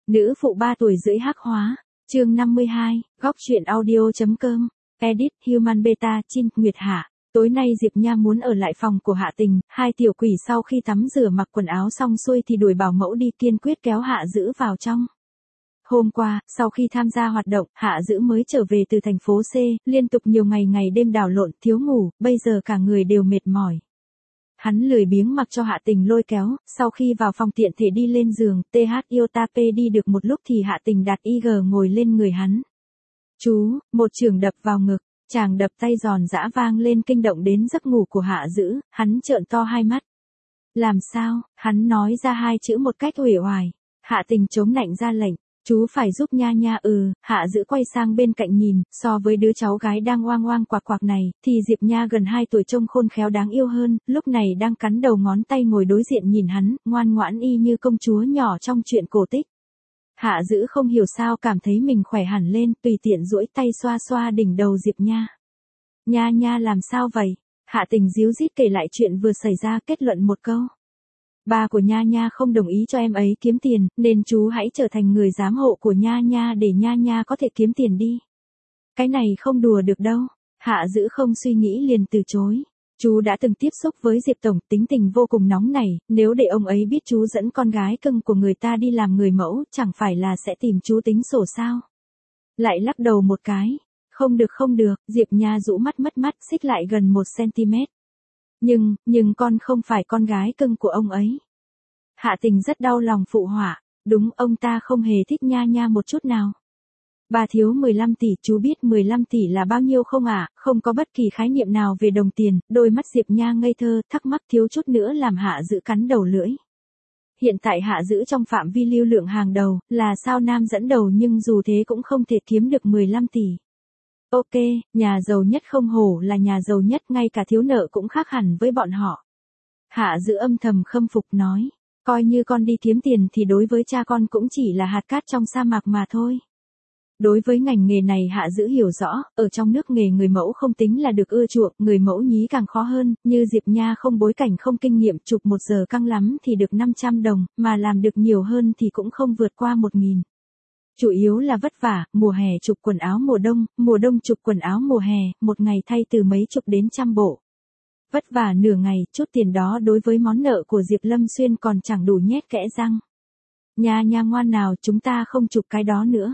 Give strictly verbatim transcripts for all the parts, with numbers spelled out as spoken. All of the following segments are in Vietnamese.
Nữ phụ ba tuổi rưỡi hắc hóa. Chương năm mươi hai, góc truyện audio.com. Edit Human Beta Chin Nguyệt Hạ. Tối nay Diệp Nha muốn ở lại phòng của Hạ Tình, hai tiểu quỷ sau khi tắm rửa mặc quần áo xong xuôi thì đuổi bảo mẫu đi, kiên quyết kéo Hạ Dữ vào trong. Hôm qua, sau khi tham gia hoạt động, Hạ Dữ mới trở về từ thành phố C, liên tục nhiều ngày ngày đêm đảo lộn, thiếu ngủ, bây giờ cả người đều mệt mỏi. Hắn lười biếng mặc cho Hạ Tình lôi kéo, sau khi vào phòng tiện thể đi lên giường, tê hát Iota P đi được một lúc thì Hạ Tình đặt i giê ngồi lên người hắn. Chú, một chưởng đập vào ngực, chàng đập tay giòn giã vang lên kinh động đến giấc ngủ của Hạ Dữ, hắn trợn to hai mắt. Làm sao, hắn nói ra hai chữ một cách uể oải. Hạ Tình chống nạnh ra lệnh. Chú phải giúp Nha Nha. Ừ, Hạ Dữ quay sang bên cạnh nhìn, so với đứa cháu gái đang oang oang quạc quạc này, thì Diệp Nha gần hai tuổi trông khôn khéo đáng yêu hơn, lúc này đang cắn đầu ngón tay ngồi đối diện nhìn hắn, ngoan ngoãn y như công chúa nhỏ trong truyện cổ tích. Hạ Dữ không hiểu sao cảm thấy mình khỏe hẳn lên, tùy tiện duỗi tay xoa xoa đỉnh đầu Diệp Nha. Nha Nha làm sao vậy? Hạ Tình díu dít kể lại chuyện vừa xảy ra, kết luận một câu. Ba của Nha Nha không đồng ý cho em ấy kiếm tiền, nên chú hãy trở thành người giám hộ của Nha Nha để Nha Nha có thể kiếm tiền đi. Cái này không đùa được đâu. Hạ Dữ không suy nghĩ liền từ chối. Chú đã từng tiếp xúc với Diệp Tổng, tính tình vô cùng nóng nảy, nếu để ông ấy biết chú dẫn con gái cưng của người ta đi làm người mẫu, chẳng phải là sẽ tìm chú tính sổ sao? Lại lắc đầu một cái. Không được không được, Diệp Nha rũ mắt mất mắt, xích lại gần một xăng-ti-mét. Nhưng, nhưng con không phải con gái cưng của ông ấy. Hạ Tình rất đau lòng phụ họa. Đúng, ông ta không hề thích Nha Nha một chút nào. Bà thiếu mười lăm tỷ, chú biết mười lăm tỷ là bao nhiêu không ạ? À? Không có bất kỳ khái niệm nào về đồng tiền, đôi mắt Diệp Nha ngây thơ, thắc mắc thiếu chút nữa làm Hạ Dữ cắn đầu lưỡi. Hiện tại Hạ Dữ trong phạm vi lưu lượng hàng đầu, là sao nam dẫn đầu nhưng dù thế cũng không thể kiếm được mười lăm tỷ. Ok, nhà giàu nhất không hổ là nhà giàu nhất, ngay cả thiếu nợ cũng khác hẳn với bọn họ. Hạ Dữ âm thầm khâm phục nói, coi như con đi kiếm tiền thì đối với cha con cũng chỉ là hạt cát trong sa mạc mà thôi. Đối với ngành nghề này Hạ Dữ hiểu rõ, ở trong nước nghề người mẫu không tính là được ưa chuộng, người mẫu nhí càng khó hơn, như Diệp Nha không bối cảnh không kinh nghiệm, chụp một giờ căng lắm thì được năm trăm đồng, mà làm được nhiều hơn thì cũng không vượt qua một nghìn. Chủ yếu là vất vả, mùa hè chụp quần áo mùa đông, mùa đông chụp quần áo mùa hè, một ngày thay từ mấy chục đến trăm bộ. Vất vả nửa ngày, chút tiền đó đối với món nợ của Diệp Lâm Xuyên còn chẳng đủ nhét kẽ răng. Nha Nha ngoan nào, chúng ta không chụp cái đó nữa.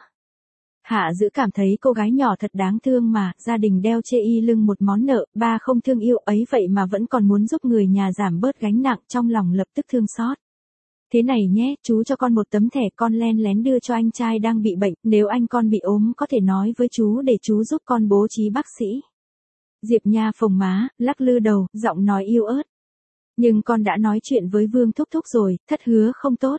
Hạ Dữ cảm thấy cô gái nhỏ thật đáng thương mà, gia đình đeo chê y lưng một món nợ, ba không thương yêu ấy vậy mà vẫn còn muốn giúp người nhà giảm bớt gánh nặng, trong lòng lập tức thương xót. Thế này nhé, chú cho con một tấm thẻ, con len lén đưa cho anh trai đang bị bệnh, nếu anh con bị ốm có thể nói với chú để chú giúp con bố trí bác sĩ. Diệp Nha phồng má, lắc lư đầu, giọng nói yếu ớt. Nhưng con đã nói chuyện với Vương Thúc Thúc rồi, thất hứa không tốt.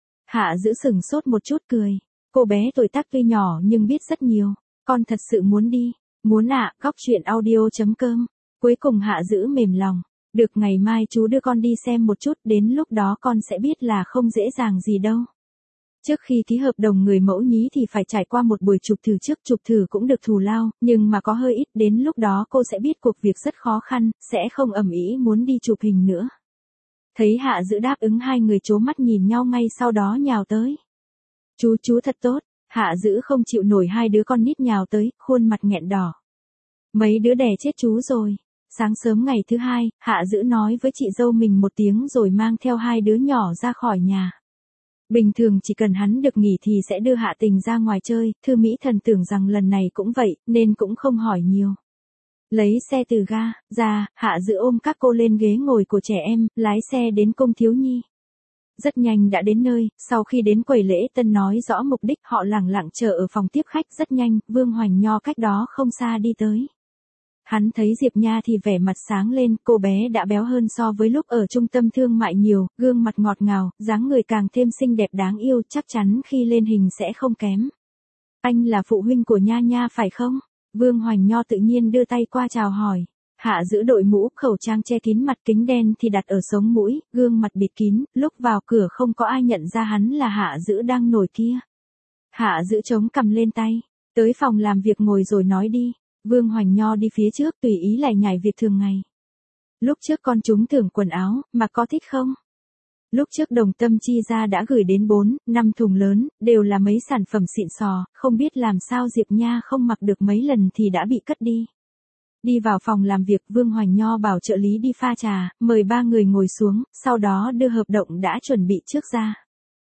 Hạ Dữ sửng sốt một chút cười. Cô bé tuổi tác tuy nhỏ nhưng biết rất nhiều. Con thật sự muốn đi. Muốn ạ, à, góc truyện audio.com. Cuối cùng Hạ Dữ mềm lòng. Được, ngày mai chú đưa con đi xem một chút, đến lúc đó con sẽ biết là không dễ dàng gì đâu. Trước khi ký hợp đồng người mẫu nhí thì phải trải qua một buổi chụp thử trước, chụp thử cũng được thù lao, nhưng mà có hơi ít, đến lúc đó cô sẽ biết cuộc việc rất khó khăn, sẽ không ầm ĩ muốn đi chụp hình nữa. Thấy Hạ Dữ đáp ứng, hai người trố mắt nhìn nhau, ngay sau đó nhào tới. Chú chú thật tốt. Hạ Dữ không chịu nổi hai đứa con nít nhào tới, khuôn mặt nghẹn đỏ. Mấy đứa đè chết chú rồi. Sáng sớm ngày thứ hai, Hạ Dữ nói với chị dâu mình một tiếng rồi mang theo hai đứa nhỏ ra khỏi nhà. Bình thường chỉ cần hắn được nghỉ thì sẽ đưa Hạ Tình ra ngoài chơi, Thư Mỹ Thần tưởng rằng lần này cũng vậy, nên cũng không hỏi nhiều. Lấy xe từ ga ra, Hạ Dữ ôm các cô lên ghế ngồi của trẻ em, lái xe đến Cung Thiếu Nhi. Rất nhanh đã đến nơi, sau khi đến quầy lễ tân nói rõ mục đích, họ lẳng lặng chờ ở phòng tiếp khách. Rất nhanh, Vương Hoành Nho cách đó không xa đi tới. Hắn thấy Diệp Nha thì vẻ mặt sáng lên, cô bé đã béo hơn so với lúc ở trung tâm thương mại nhiều, gương mặt ngọt ngào, dáng người càng thêm xinh đẹp đáng yêu, chắc chắn khi lên hình sẽ không kém. Anh là phụ huynh của Nha Nha phải không? Vương Hoành Nho tự nhiên đưa tay qua chào hỏi. Hạ Dữ đội mũ, khẩu trang che kín mặt, kính đen thì đặt ở sống mũi, gương mặt bịt kín, lúc vào cửa không có ai nhận ra hắn là Hạ Dữ đang nổi kia. Hạ Dữ chống cằm lên tay, tới phòng làm việc ngồi rồi nói đi. Vương Hoành Nho đi phía trước, tùy ý lải nhải việc thường ngày. Lúc trước con chúng thưởng quần áo, mà có thích không? Lúc trước Đồng Tâm chi ra đã gửi đến bốn, năm thùng lớn, đều là mấy sản phẩm xịn sò, không biết làm sao Diệp Nha không mặc được mấy lần thì đã bị cất đi. Đi vào phòng làm việc, Vương Hoành Nho bảo trợ lý đi pha trà, mời ba người ngồi xuống, sau đó đưa hợp đồng đã chuẩn bị trước ra.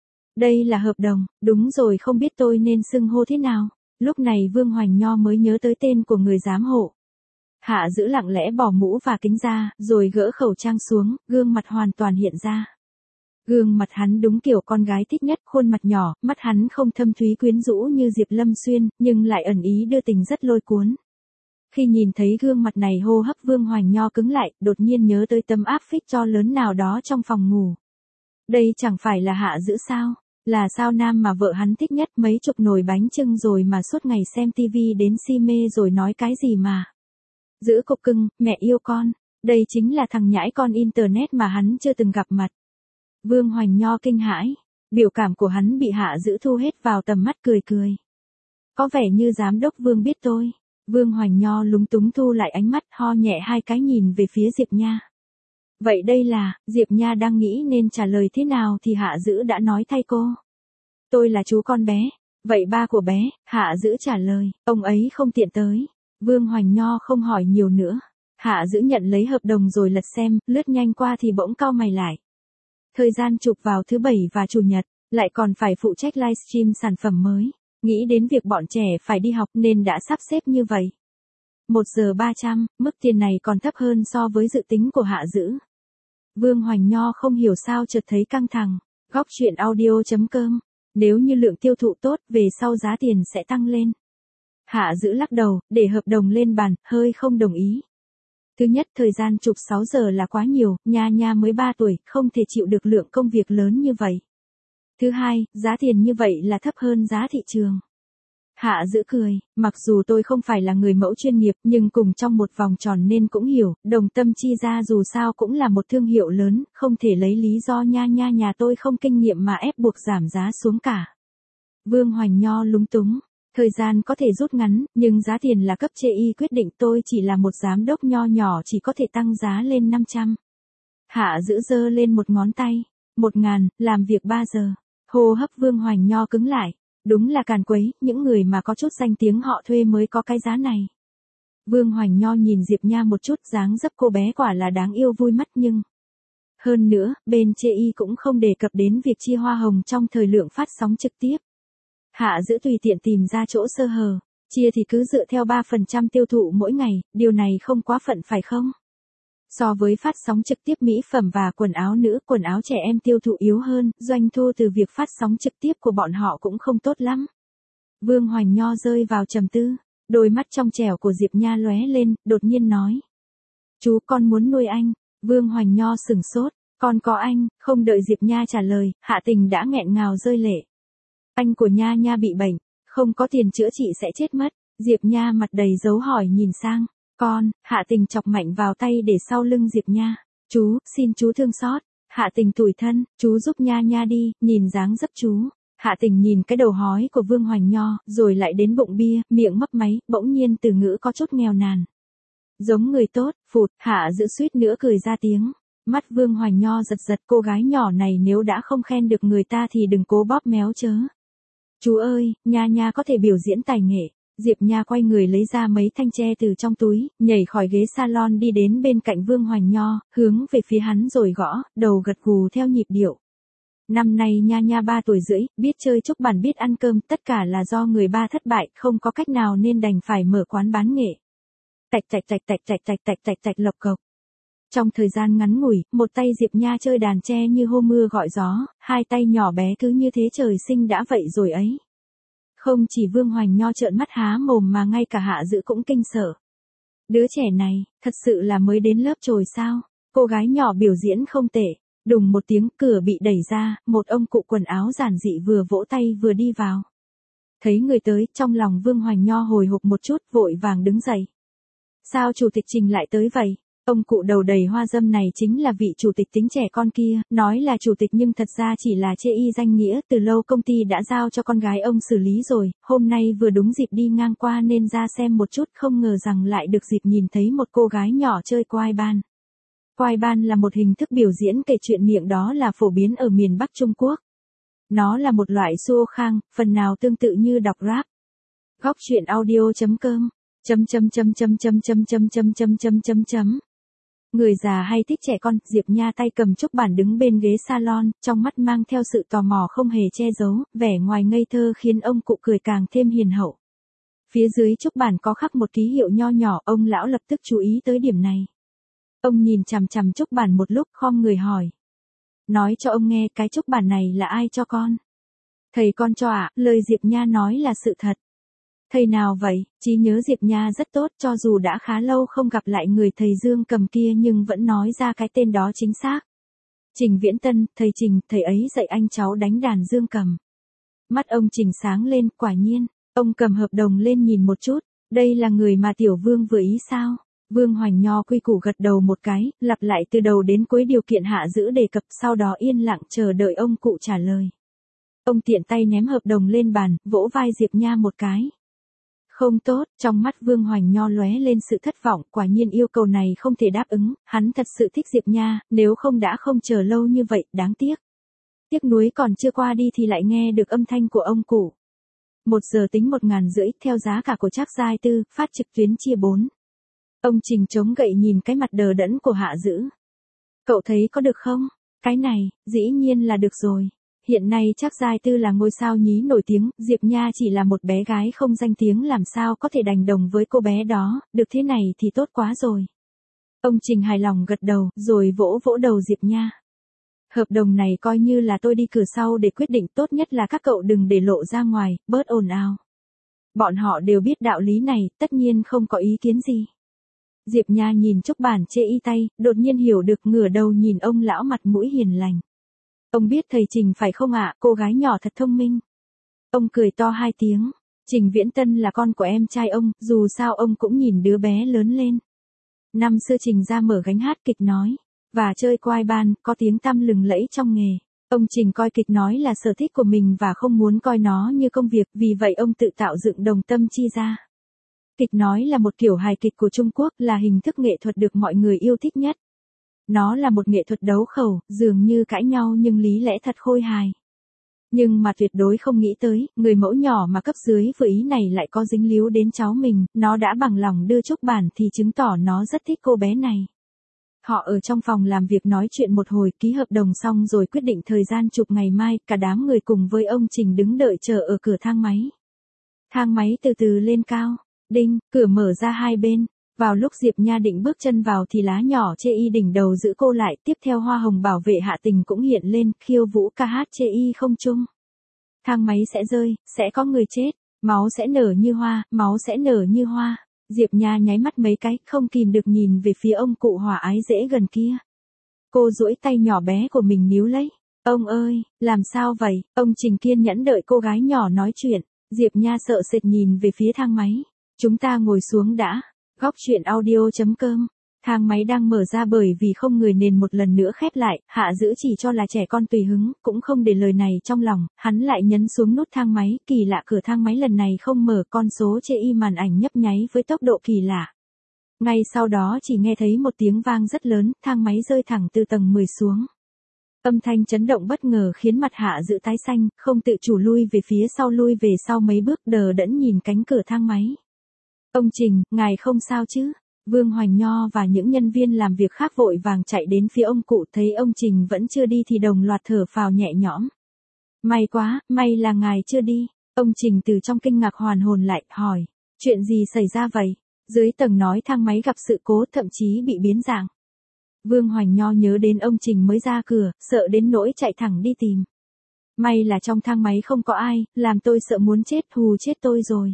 Đây là hợp đồng, đúng rồi, không biết tôi nên xưng hô thế nào. Lúc này Vương Hoành Nho mới nhớ tới tên của người giám hộ. Hạ Dữ lặng lẽ bỏ mũ và kính ra, rồi gỡ khẩu trang xuống, gương mặt hoàn toàn hiện ra. Gương mặt hắn đúng kiểu con gái thích nhất, khuôn mặt nhỏ, mắt hắn không thâm thúy quyến rũ như Diệp Lâm Xuyên, nhưng lại ẩn ý đưa tình rất lôi cuốn. Khi nhìn thấy gương mặt này, hô hấp Vương Hoành Nho cứng lại, đột nhiên nhớ tới tấm áp phích cho lớn nào đó trong phòng ngủ. Đây chẳng phải là Hạ Dữ sao? Là sao nam mà vợ hắn thích nhất, mấy chục nồi bánh chưng rồi mà suốt ngày xem tivi đến si mê rồi nói cái gì mà. Giữ cục cưng, mẹ yêu con. Đây chính là thằng nhãi con internet mà hắn chưa từng gặp mặt. Vương Hoành Nho kinh hãi. Biểu cảm của hắn bị Hạ Dữ thu hết vào tầm mắt, cười cười. Có vẻ như giám đốc Vương biết tôi. Vương Hoành Nho lúng túng thu lại ánh mắt, ho nhẹ hai cái nhìn về phía Diệp Nha. Vậy đây là, Diệp Nha đang nghĩ nên trả lời thế nào thì Hạ Dữ đã nói thay cô. Tôi là chú con bé. Vậy ba của bé, Hạ Dữ trả lời, ông ấy không tiện tới. Vương Hoành Nho không hỏi nhiều nữa. Hạ Dữ nhận lấy hợp đồng rồi lật xem, lướt nhanh qua thì bỗng cau mày lại. Thời gian chụp vào thứ bảy và chủ nhật, lại còn phải phụ trách livestream sản phẩm mới. Nghĩ đến việc bọn trẻ phải đi học nên đã sắp xếp như vậy. Một giờ ba trăm, mức tiền này còn thấp hơn so với dự tính của Hạ Dữ. Vương Hoành Nho không hiểu sao chợt thấy căng thẳng. Góc truyện audio chấm com. Nếu như lượng tiêu thụ tốt, về sau giá tiền sẽ tăng lên. Hạ Dữ lắc đầu, để hợp đồng lên bàn, hơi không đồng ý. Thứ nhất, thời gian chụp sáu giờ là quá nhiều, Nha Nha mới ba tuổi, không thể chịu được lượng công việc lớn như vậy. Thứ hai, giá tiền như vậy là thấp hơn giá thị trường. Hạ Dữ cười, mặc dù tôi không phải là người mẫu chuyên nghiệp nhưng cùng trong một vòng tròn nên cũng hiểu, Đồng Tâm chi ra dù sao cũng là một thương hiệu lớn, không thể lấy lý do Nha Nha nhà tôi không kinh nghiệm mà ép buộc giảm giá xuống cả. Vương Hoành Nho lúng túng, thời gian có thể rút ngắn, nhưng giá tiền là cấp chê y quyết định, tôi chỉ là một giám đốc nho nhỏ chỉ có thể tăng giá lên năm trăm. Hạ Dữ giơ lên một ngón tay, một ngàn, làm việc ba giờ. Hô hấp Vương Hoành Nho cứng lại. Đúng là càn quấy, những người mà có chút danh tiếng họ thuê mới có cái giá này. Vương Hoành Nho nhìn Diệp Nha một chút, dáng dấp cô bé quả là đáng yêu vui mắt nhưng... Hơn nữa, bên chê y cũng không đề cập đến việc chia hoa hồng trong thời lượng phát sóng trực tiếp. Hạ Dữ tùy tiện tìm ra chỗ sơ hở, chia thì cứ dựa theo ba phần trăm tiêu thụ mỗi ngày, điều này không quá phận phải không? So với phát sóng trực tiếp mỹ phẩm và quần áo nữ, quần áo trẻ em tiêu thụ yếu hơn, doanh thu từ việc phát sóng trực tiếp của bọn họ cũng không tốt lắm. Vương Hoành Nho rơi vào trầm tư, đôi mắt trong trẻo của Diệp Nha lóe lên, đột nhiên nói. Chú, con muốn nuôi anh. Vương Hoành Nho sửng sốt, con có anh, không đợi Diệp Nha trả lời, Hạ Tình đã nghẹn ngào rơi lệ. Anh của Nha Nha bị bệnh, không có tiền chữa trị sẽ chết mất. Diệp Nha mặt đầy dấu hỏi nhìn sang. Con, Hạ Tình chọc mạnh vào tay để sau lưng Diệp Nha. Chú, xin chú thương xót. Hạ Tình tủi thân, chú giúp Nha Nha đi, nhìn dáng dấp chú. Hạ Tình nhìn cái đầu hói của Vương Hoành Nho, rồi lại đến bụng bia, miệng mấp máy, bỗng nhiên từ ngữ có chút nghèo nàn. Giống người tốt, phụt, Hạ Dữ suýt nữa cười ra tiếng. Mắt Vương Hoành Nho giật giật, cô gái nhỏ này nếu đã không khen được người ta thì đừng cố bóp méo chớ. Chú ơi, Nha Nha có thể biểu diễn tài nghệ. Diệp Nha quay người lấy ra mấy thanh tre từ trong túi, nhảy khỏi ghế salon đi đến bên cạnh Vương Hoành Nho, hướng về phía hắn rồi gõ, đầu gật gù theo nhịp điệu. Năm nay Nha Nha ba tuổi rưỡi, biết chơi chúc bản biết ăn cơm, tất cả là do người ba thất bại, không có cách nào nên đành phải mở quán bán nghệ. Tạch tạch tạch tạch tạch tạch tạch tạch tạch lộc cộc. Trong thời gian ngắn ngủi, một tay Diệp Nha chơi đàn tre như hô mưa gọi gió, hai tay nhỏ bé cứ như thế trời sinh đã vậy rồi ấy. Không chỉ Vương Hoành Nho trợn mắt há mồm mà ngay cả Hạ Dữ cũng kinh sợ. Đứa trẻ này, thật sự là mới đến lớp chồi sao? Cô gái nhỏ biểu diễn không tệ. Đùng một tiếng, cửa bị đẩy ra, một ông cụ quần áo giản dị vừa vỗ tay vừa đi vào. Thấy người tới, trong lòng Vương Hoành Nho hồi hộp một chút, vội vàng đứng dậy. Sao chủ tịch Trình lại tới vậy? Ông cụ đầu đầy hoa dâm này chính là vị chủ tịch tính trẻ con kia, nói là chủ tịch nhưng thật ra chỉ là chê y danh nghĩa, từ lâu công ty đã giao cho con gái ông xử lý rồi, hôm nay vừa đúng dịp đi ngang qua nên ra xem một chút, không ngờ rằng lại được dịp nhìn thấy một cô gái nhỏ chơi quai ban. Quai ban là một hình thức biểu diễn kể chuyện miệng đó là phổ biến ở miền Bắc Trung Quốc. Nó là một loại suo khang, phần nào tương tự như đọc rap. Góc truyện audio chấm com chấm chấm chấm chấm chấm chấm chấm chấm chấm chấm chấm chấm. Người già hay thích trẻ con, Diệp Nha tay cầm chúc bản đứng bên ghế salon, trong mắt mang theo sự tò mò không hề che giấu, vẻ ngoài ngây thơ khiến ông cụ cười càng thêm hiền hậu. Phía dưới chúc bản có khắc một ký hiệu nho nhỏ, ông lão lập tức chú ý tới điểm này. Ông nhìn chằm chằm chúc bản một lúc, khom người hỏi. Nói cho ông nghe, cái chúc bản này là ai cho con? Thầy con cho ạ, à? Lời Diệp Nha nói là sự thật. Thầy nào vậy? Trí nhớ Diệp Nha rất tốt, cho dù đã khá lâu không gặp lại người thầy Dương Cầm kia nhưng vẫn nói ra cái tên đó chính xác. Trình Viễn Tân, thầy Trình, thầy ấy dạy anh cháu đánh đàn Dương Cầm. Mắt ông Trình sáng lên, quả nhiên. Ông cầm hợp đồng lên nhìn một chút, đây là người mà Tiểu Vương vừa ý sao? Vương Hoành Nho quy củ gật đầu một cái, lặp lại từ đầu đến cuối điều kiện Hạ Dữ đề cập, sau đó yên lặng chờ đợi ông cụ trả lời. Ông tiện tay ném hợp đồng lên bàn, vỗ vai Diệp Nha một cái. Không tốt, trong mắt Vương Hoành Nho lóe lên sự thất vọng, quả nhiên yêu cầu này không thể đáp ứng, hắn thật sự thích Diệp Nha, nếu không đã không chờ lâu như vậy, đáng tiếc. Tiếc nuối còn chưa qua đi thì lại nghe được âm thanh của ông cụ. Một giờ tính một ngàn rưỡi, theo giá cả của Trác Giai Tư, phát trực tuyến chia bốn. Ông Trình chống gậy nhìn cái mặt đờ đẫn của Hạ Dữ. Cậu thấy có được không? Cái này, dĩ nhiên là được rồi. Hiện nay Trác Giai Tư là ngôi sao nhí nổi tiếng, Diệp Nha chỉ là một bé gái không danh tiếng, làm sao có thể đành đồng với cô bé đó, được thế này thì tốt quá rồi. Ông Trình hài lòng gật đầu, rồi vỗ vỗ đầu Diệp Nha. Hợp đồng này coi như là tôi đi cửa sau để quyết định, tốt nhất là các cậu đừng để lộ ra ngoài, bớt ồn ào. Bọn họ đều biết đạo lý này, tất nhiên không có ý kiến gì. Diệp Nha nhìn chúc bản chê y tay, đột nhiên hiểu được, ngửa đầu nhìn ông lão mặt mũi hiền lành. Ông biết thầy Trình phải không ạ, cô gái nhỏ thật thông minh. Ông cười to hai tiếng, Trình Viễn Tân là con của em trai ông, dù sao ông cũng nhìn đứa bé lớn lên. Năm xưa Trình ra mở gánh hát kịch nói, và chơi quai ban, có tiếng tăm lừng lẫy trong nghề. Ông Trình coi kịch nói là sở thích của mình và không muốn coi nó như công việc, vì vậy ông tự tạo dựng Đồng Tâm Chi ra. Kịch nói là một kiểu hài kịch của Trung Quốc, là hình thức nghệ thuật được mọi người yêu thích nhất. Nó là một nghệ thuật đấu khẩu, dường như cãi nhau nhưng lý lẽ thật khôi hài. Nhưng mà tuyệt đối không nghĩ tới, người mẫu nhỏ mà cấp dưới vừa ý này lại có dính líu đến cháu mình, nó đã bằng lòng đưa chúc bản thì chứng tỏ nó rất thích cô bé này. Họ ở trong phòng làm việc nói chuyện một hồi, ký hợp đồng xong rồi quyết định thời gian chụp ngày mai, cả đám người cùng với ông Trình đứng đợi chờ ở cửa thang máy. Thang máy từ từ lên cao, đinh, cửa mở ra hai bên. Vào lúc Diệp Nha định bước chân vào thì lá nhỏ chê y đỉnh đầu giữ cô lại, tiếp theo hoa hồng bảo vệ Hạ Tình cũng hiện lên, khiêu vũ ca hát chê y không chung. Thang máy sẽ rơi, sẽ có người chết, máu sẽ nở như hoa, máu sẽ nở như hoa. Diệp Nha nháy mắt mấy cái, không kìm được nhìn về phía ông cụ hòa ái dễ gần kia. Cô duỗi tay nhỏ bé của mình níu lấy. Ông ơi, làm sao vậy? Ông Trình kiên nhẫn đợi cô gái nhỏ nói chuyện. Diệp Nha sợ sệt nhìn về phía thang máy. Chúng ta ngồi xuống đã. Góc truyện audio chấm com. Thang máy đang mở ra bởi vì không người nên một lần nữa khép lại, Hạ Dữ chỉ cho là trẻ con tùy hứng, cũng không để lời này trong lòng, hắn lại nhấn xuống nút thang máy, kỳ lạ cửa thang máy lần này không mở, con số chê y màn ảnh nhấp nháy với tốc độ kỳ lạ. Ngay sau đó chỉ nghe thấy một tiếng vang rất lớn, thang máy rơi thẳng từ tầng mười xuống. Âm thanh chấn động bất ngờ khiến mặt Hạ Dữ tái xanh, không tự chủ lui về phía sau lui về sau mấy bước, đờ đẫn nhìn cánh cửa thang máy. Ông Trình, ngài không sao chứ? Vương Hoành Nho và những nhân viên làm việc khác vội vàng chạy đến phía ông cụ, thấy ông Trình vẫn chưa đi thì đồng loạt thở phào nhẹ nhõm. May quá, may là ngài chưa đi. Ông Trình từ trong kinh ngạc hoàn hồn lại, hỏi, chuyện gì xảy ra vậy? Dưới tầng nói thang máy gặp sự cố, thậm chí bị biến dạng. Vương Hoành Nho nhớ đến ông Trình mới ra cửa, sợ đến nỗi chạy thẳng đi tìm. May là trong thang máy không có ai, làm tôi sợ muốn chết, hù chết tôi rồi.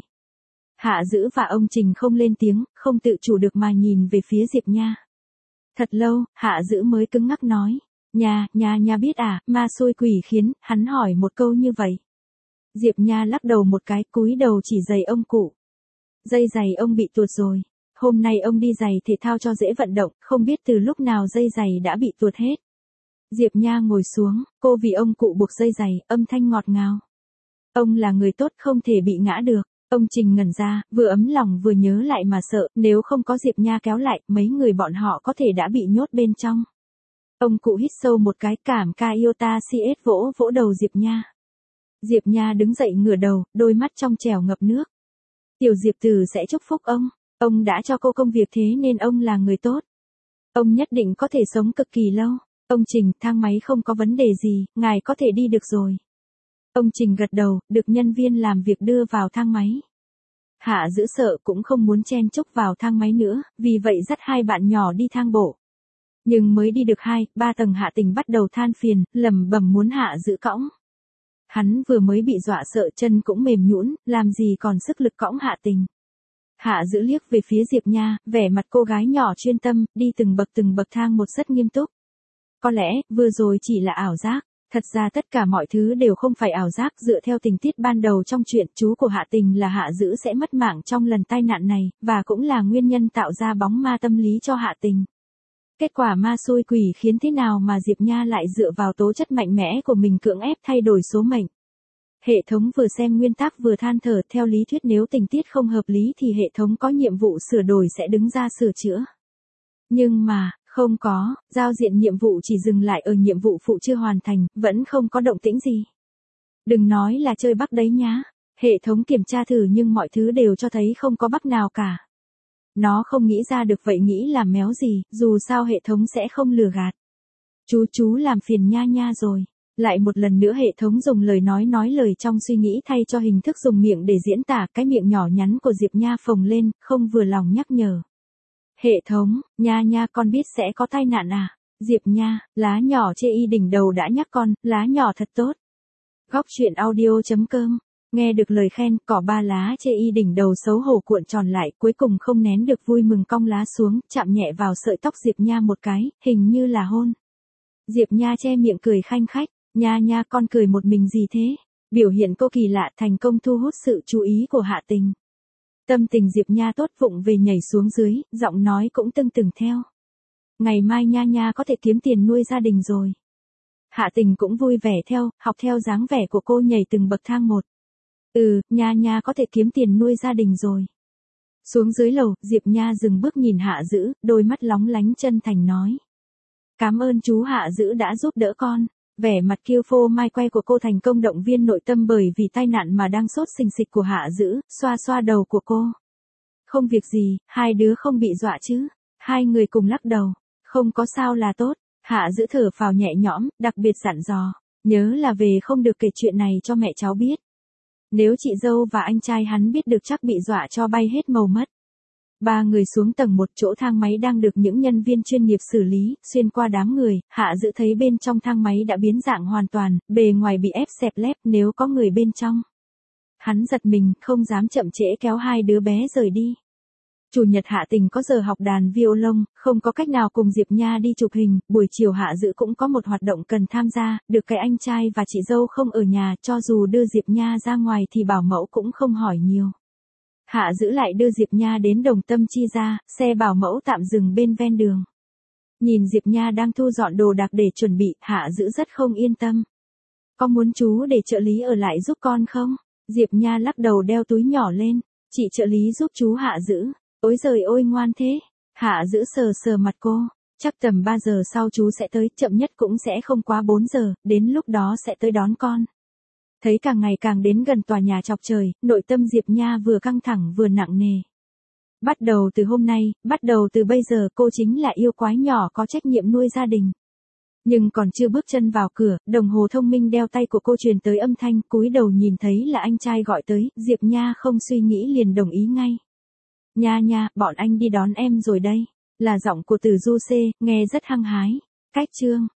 Hạ Dữ và ông Trình không lên tiếng, không tự chủ được mà nhìn về phía Diệp Nha. Thật lâu, Hạ Dữ mới cứng ngắc nói, nhà, nhà nhà biết à, ma xui quỷ khiến, hắn hỏi một câu như vậy. Diệp Nha lắc đầu một cái, cúi đầu chỉ giày ông cụ. Dây giày ông bị tuột rồi, hôm nay ông đi giày thể thao cho dễ vận động, không biết từ lúc nào dây giày đã bị tuột hết. Diệp Nha ngồi xuống, cô vì ông cụ buộc dây giày, âm thanh ngọt ngào. Ông là người tốt không thể bị ngã được. Ông Trình ngẩn ra, vừa ấm lòng vừa nhớ lại mà sợ, nếu không có Diệp Nha kéo lại, mấy người bọn họ có thể đã bị nhốt bên trong. Ông cụ hít sâu một cái, cảm ca yêu ta xê ét vỗ vỗ đầu Diệp Nha. Diệp Nha đứng dậy ngửa đầu, đôi mắt trong trẻo ngập nước. Tiểu Diệp Tử sẽ chúc phúc ông, ông đã cho cô công việc thế nên ông là người tốt. Ông nhất định có thể sống cực kỳ lâu. Ông Trình, thang máy không có vấn đề gì, ngài có thể đi được rồi. Ông Trình gật đầu, được nhân viên làm việc đưa vào thang máy. Hạ Dữ sợ cũng không muốn chen chúc vào thang máy nữa, vì vậy dắt hai bạn nhỏ đi thang bộ. Nhưng mới đi được hai, ba tầng Hạ Tình bắt đầu than phiền, lẩm bẩm muốn Hạ Dữ cõng. Hắn vừa mới bị dọa sợ chân cũng mềm nhũn, làm gì còn sức lực cõng Hạ Tình. Hạ Dữ liếc về phía Diệp Nha, vẻ mặt cô gái nhỏ chuyên tâm, đi từng bậc từng bậc thang một rất nghiêm túc. Có lẽ, vừa rồi chỉ là ảo giác. Thật ra tất cả mọi thứ đều không phải ảo giác, dựa theo tình tiết ban đầu trong chuyện, chú của Hạ Tình là Hạ Dữ sẽ mất mạng trong lần tai nạn này, và cũng là nguyên nhân tạo ra bóng ma tâm lý cho Hạ Tình. Kết quả ma xui quỷ khiến thế nào mà Diệp Nha lại dựa vào tố chất mạnh mẽ của mình cưỡng ép thay đổi số mệnh. Hệ thống vừa xem nguyên tắc vừa than thở, theo lý thuyết nếu tình tiết không hợp lý thì hệ thống có nhiệm vụ sửa đổi sẽ đứng ra sửa chữa. Nhưng mà, không có, giao diện nhiệm vụ chỉ dừng lại ở nhiệm vụ phụ chưa hoàn thành, vẫn không có động tĩnh gì. Đừng nói là chơi bug đấy nhá. Hệ thống kiểm tra thử nhưng mọi thứ đều cho thấy không có bug nào cả. Nó không nghĩ ra được vậy nghĩ làm méo gì, dù sao hệ thống sẽ không lừa gạt. Chú chú làm phiền Nha Nha rồi. Lại một lần nữa hệ thống dùng lời nói nói lời trong suy nghĩ thay cho hình thức dùng miệng để diễn tả, cái miệng nhỏ nhắn của Diệp Nha phồng lên, không vừa lòng nhắc nhở. Hệ thống, Nha Nha con biết sẽ có tai nạn à? Diệp Nha, lá nhỏ chê y đỉnh đầu đã nhắc con, lá nhỏ thật tốt. Góc truyện audio chấm com. Nghe được lời khen, cỏ ba lá chê y đỉnh đầu xấu hổ cuộn tròn lại, cuối cùng không nén được vui mừng cong lá xuống, chạm nhẹ vào sợi tóc Diệp Nha một cái, hình như là hôn. Diệp Nha che miệng cười khanh khách, Nha Nha con cười một mình gì thế? Biểu hiện cô kỳ lạ thành công thu hút sự chú ý của Hạ Tình. Tâm tình Diệp Nha tốt vụng về nhảy xuống dưới, giọng nói cũng tưng từng theo. Ngày mai Nha Nha có thể kiếm tiền nuôi gia đình rồi. Hạ Tình cũng vui vẻ theo, học theo dáng vẻ của cô nhảy từng bậc thang một. Ừ, Nha Nha có thể kiếm tiền nuôi gia đình rồi. Xuống dưới lầu, Diệp Nha dừng bước nhìn Hạ Dữ, đôi mắt lóng lánh chân thành nói. Cảm ơn chú Hạ Dữ đã giúp đỡ con. Vẻ mặt kiêu phô mai quay của cô thành công động viên nội tâm bởi vì tai nạn mà đang sốt sình sịch của Hạ Dữ, xoa xoa đầu của cô. Không việc gì, hai đứa không bị dọa chứ. Hai người cùng lắc đầu. Không có sao là tốt. Hạ Dữ thở phào nhẹ nhõm, đặc biệt dặn dò. Nhớ là về không được kể chuyện này cho mẹ cháu biết. Nếu chị dâu và anh trai hắn biết được chắc bị dọa cho bay hết màu mất. Ba người xuống tầng một, chỗ thang máy đang được những nhân viên chuyên nghiệp xử lý, xuyên qua đám người, Hạ Dữ thấy bên trong thang máy đã biến dạng hoàn toàn, bề ngoài bị ép xẹp lép nếu có người bên trong. Hắn giật mình, không dám chậm trễ kéo hai đứa bé rời đi. Chủ nhật Hạ Tình có giờ học đàn violon, không có cách nào cùng Diệp Nha đi chụp hình, buổi chiều Hạ Dữ cũng có một hoạt động cần tham gia, được cái anh trai và chị dâu không ở nhà, cho dù đưa Diệp Nha ra ngoài thì bảo mẫu cũng không hỏi nhiều. Hạ Dữ lại đưa Diệp Nha đến Đồng Tâm Chi ra, xe bảo mẫu tạm dừng bên ven đường. Nhìn Diệp Nha đang thu dọn đồ đạc để chuẩn bị, Hạ Dữ rất không yên tâm. Có muốn chú để trợ lý ở lại giúp con không? Diệp Nha lắc đầu đeo túi nhỏ lên, chị trợ lý giúp chú Hạ Dữ. Ôi giời ôi ngoan thế. Hạ Dữ sờ sờ mặt cô. Chắc tầm ba giờ sau chú sẽ tới, chậm nhất cũng sẽ không quá bốn giờ, đến lúc đó sẽ tới đón con. Thấy càng ngày càng đến gần tòa nhà chọc trời, nội tâm Diệp Nha vừa căng thẳng vừa nặng nề. Bắt đầu từ hôm nay, bắt đầu từ bây giờ cô chính là yêu quái nhỏ có trách nhiệm nuôi gia đình. Nhưng còn chưa bước chân vào cửa, đồng hồ thông minh đeo tay của cô truyền tới âm thanh, cúi đầu nhìn thấy là anh trai gọi tới, Diệp Nha không suy nghĩ liền đồng ý ngay. Nha Nha, bọn anh đi đón em rồi đây. Là giọng của Từ Du Xê, nghe rất hăng hái. Cách chương